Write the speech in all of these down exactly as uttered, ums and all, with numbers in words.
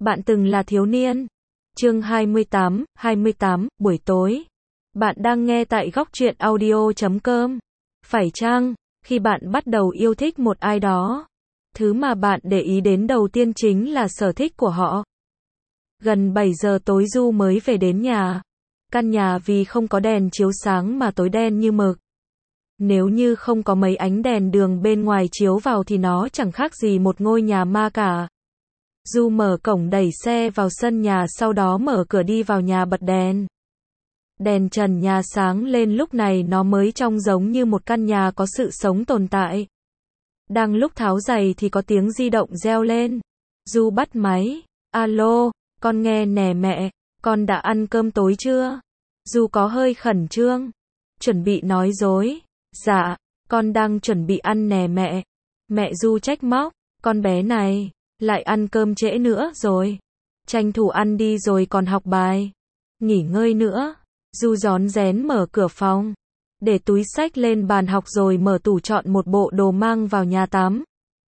Bạn từng là thiếu niên. Chương hai mươi tám, hai mươi tám, buổi tối. Bạn đang nghe tại góc truyện audio chấm com. Phải chăng, khi bạn bắt đầu yêu thích một ai đó, thứ mà bạn để ý đến đầu tiên chính là sở thích của họ? Gần bảy giờ tối Du mới về đến nhà. Căn nhà vì không có đèn chiếu sáng mà tối đen như mực. Nếu như không có mấy ánh đèn đường bên ngoài chiếu vào thì nó chẳng khác gì một ngôi nhà ma cả. Du mở cổng đẩy xe vào sân nhà, sau đó mở cửa đi vào nhà bật đèn. Đèn trần nhà sáng lên, lúc này nó mới trông giống như một căn nhà có sự sống tồn tại. Đang lúc tháo giày thì có tiếng di động reo lên. Du bắt máy. Alo, con nghe nè mẹ, con đã ăn cơm tối chưa? Du có hơi khẩn trương. Chuẩn bị nói dối. Dạ, con đang chuẩn bị ăn nè mẹ. Mẹ Du trách móc, con bé này, lại ăn cơm trễ nữa rồi. Tranh thủ ăn đi rồi còn học bài. Nghỉ ngơi nữa. Du rón rén mở cửa phòng, để túi xách lên bàn học rồi mở tủ chọn một bộ đồ mang vào nhà tắm.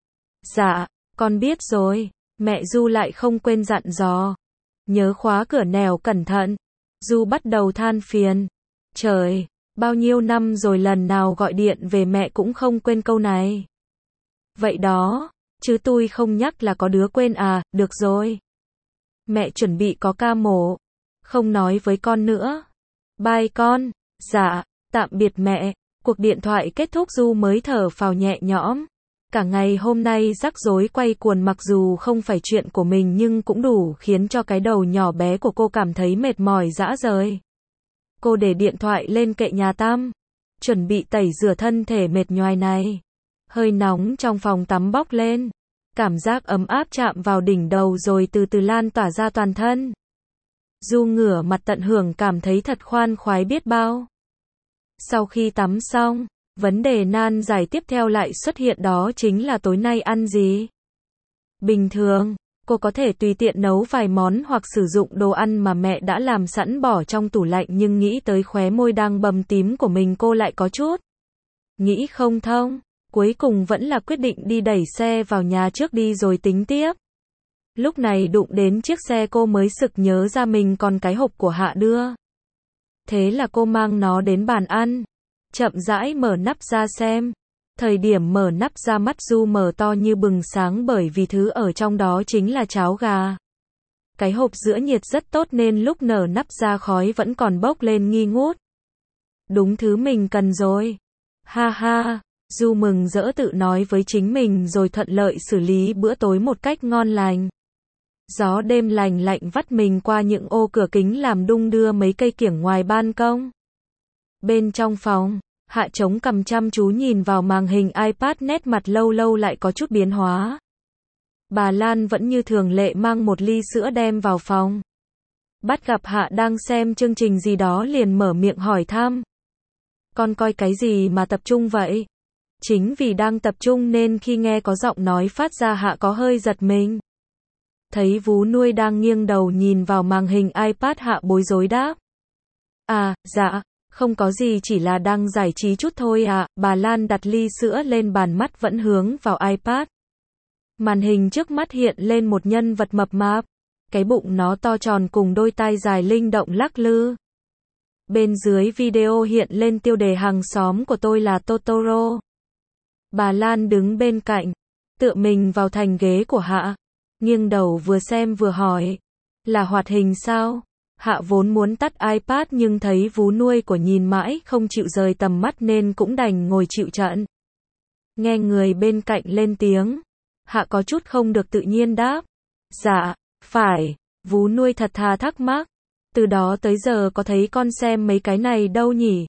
Dạ, con biết rồi. Mẹ Du lại không quên dặn dò. Nhớ khóa cửa nẻo cẩn thận. Du bắt đầu than phiền. Trời, bao nhiêu năm rồi lần nào gọi điện về mẹ cũng không quên câu này. Vậy đó, chứ tôi không nhắc là có đứa quên à, được rồi. Mẹ chuẩn bị có ca mổ. Không nói với con nữa. Bye con. Dạ, tạm biệt mẹ. Cuộc điện thoại kết thúc Du mới thở phào nhẹ nhõm. Cả ngày hôm nay rắc rối quay cuồng, mặc dù không phải chuyện của mình nhưng cũng đủ khiến cho cái đầu nhỏ bé của cô cảm thấy mệt mỏi rã rời. Cô để điện thoại lên kệ nhà tắm, chuẩn bị tẩy rửa thân thể mệt nhoài này. Hơi nóng trong phòng tắm bốc lên. Cảm giác ấm áp chạm vào đỉnh đầu rồi từ từ lan tỏa ra toàn thân. Du ngửa mặt tận hưởng, cảm thấy thật khoan khoái biết bao. Sau khi tắm xong, vấn đề nan giải tiếp theo lại xuất hiện, đó chính là tối nay ăn gì. Bình thường, cô có thể tùy tiện nấu vài món hoặc sử dụng đồ ăn mà mẹ đã làm sẵn bỏ trong tủ lạnh, nhưng nghĩ tới khóe môi đang bầm tím của mình, cô lại có chút nghĩ không thông. Cuối cùng vẫn là quyết định đi đẩy xe vào nhà trước đi rồi tính tiếp. Lúc này đụng đến chiếc xe, cô mới sực nhớ ra mình còn cái hộp của Hạ đưa. Thế là cô mang nó đến bàn ăn, chậm rãi mở nắp ra xem. Thời điểm mở nắp ra, mắt Du mở to như bừng sáng, bởi vì thứ ở trong đó chính là cháo gà. Cái hộp giữa nhiệt rất tốt nên lúc nở nắp ra khói vẫn còn bốc lên nghi ngút. Đúng thứ mình cần rồi. Ha ha. Du mừng rỡ tự nói với chính mình rồi thuận lợi xử lý bữa tối một cách ngon lành. Gió đêm lành lạnh vắt mình qua những ô cửa kính làm đung đưa mấy cây kiểng ngoài ban công. Bên trong phòng, Hạ chống cằm chăm chú nhìn vào màn hình iPad, nét mặt lâu lâu lại có chút biến hóa. Bà Lan vẫn như thường lệ mang một ly sữa đem vào phòng. Bắt gặp Hạ đang xem chương trình gì đó liền mở miệng hỏi thăm. Con coi cái gì mà tập trung vậy? Chính vì đang tập trung nên khi nghe có giọng nói phát ra, Hạ có hơi giật mình. Thấy vú nuôi đang nghiêng đầu nhìn vào màn hình iPad, Hạ bối rối đáp. À, dạ, không có gì, chỉ là đang giải trí chút thôi ạ. À. Bà Lan đặt ly sữa lên bàn, mắt vẫn hướng vào iPad. Màn hình trước mắt hiện lên một nhân vật mập mạp. Cái bụng nó to tròn cùng đôi tai dài linh động lắc lư. Bên dưới video hiện lên tiêu đề hàng xóm của tôi là Totoro. Bà Lan đứng bên cạnh, tựa mình vào thành ghế của Hạ, nghiêng đầu vừa xem vừa hỏi. Là hoạt hình sao? Hạ vốn muốn tắt iPad nhưng thấy vú nuôi của nhìn mãi không chịu rời tầm mắt nên cũng đành ngồi chịu trận. Nghe người bên cạnh lên tiếng, Hạ có chút không được tự nhiên đáp. Dạ, phải. Vú nuôi thật thà thắc mắc. Từ đó tới giờ có thấy con xem mấy cái này đâu nhỉ?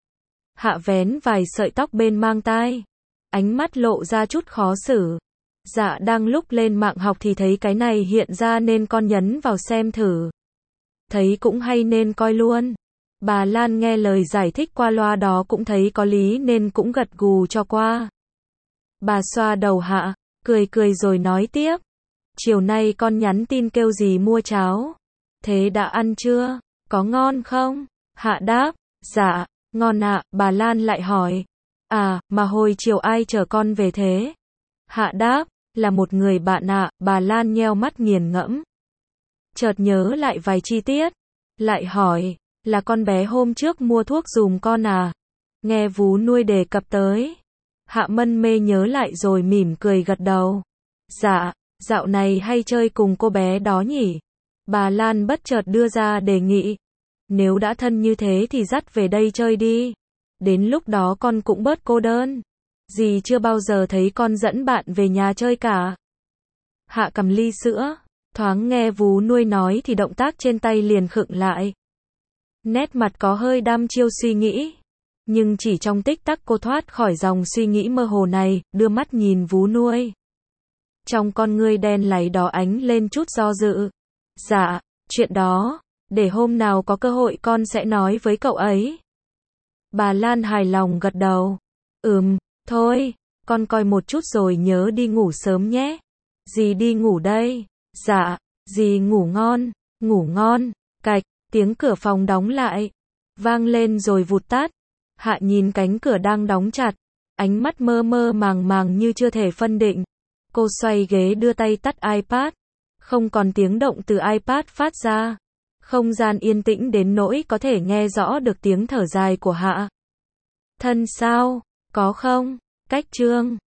Hạ vén vài sợi tóc bên mang tai, ánh mắt lộ ra chút khó xử. Dạ, đang lúc lên mạng học thì thấy cái này hiện ra nên con nhấn vào xem thử. Thấy cũng hay nên coi luôn. Bà Lan nghe lời giải thích qua loa đó cũng thấy có lý nên cũng gật gù cho qua. Bà xoa đầu Hạ, cười cười rồi nói tiếp. Chiều nay con nhắn tin kêu gì mua cháo. Thế đã ăn chưa? Có ngon không? Hạ đáp. Dạ, ngon ạ. Bà Lan lại hỏi. À, mà hồi chiều ai chở con về thế? Hạ đáp. Là một người bạn ạ. Bà Lan nheo mắt nghiền ngẫm. chợt nhớ lại vài chi tiết. Lại hỏi, là con bé hôm trước mua thuốc dùm con à? Nghe vú nuôi đề cập tới. Hạ Mân Mê nhớ lại rồi mỉm cười gật đầu. Dạ, dạo này hay chơi cùng cô bé đó nhỉ? Bà Lan bất chợt đưa ra đề nghị. Nếu đã thân như thế thì dắt về đây chơi đi. Đến lúc đó con cũng bớt cô đơn. Dì chưa bao giờ thấy con dẫn bạn về nhà chơi cả. Hạ cầm ly sữa, thoáng nghe vú nuôi nói thì động tác trên tay liền khựng lại. Nét mặt có hơi đăm chiêu suy nghĩ. Nhưng chỉ trong tích tắc cô thoát khỏi dòng suy nghĩ mơ hồ này, đưa mắt nhìn vú nuôi. Trong con ngươi đen láy đó ánh lên chút do dự. Dạ, chuyện đó, để hôm nào có cơ hội con sẽ nói với cậu ấy. Bà Lan hài lòng gật đầu. Ừm, thôi, con coi một chút rồi nhớ đi ngủ sớm nhé. Dì đi ngủ đây. Dạ, dì ngủ ngon, ngủ ngon. Cạch, tiếng cửa phòng đóng lại. Vang lên rồi vụt tắt. Hạ nhìn cánh cửa đang đóng chặt. Ánh mắt mơ mơ màng màng như chưa thể phân định. Cô xoay ghế đưa tay tắt iPad. Không còn tiếng động từ iPad phát ra. Không gian yên tĩnh đến nỗi có thể nghe rõ được tiếng thở dài của Hạ. Thân sao? Có không? Cách chương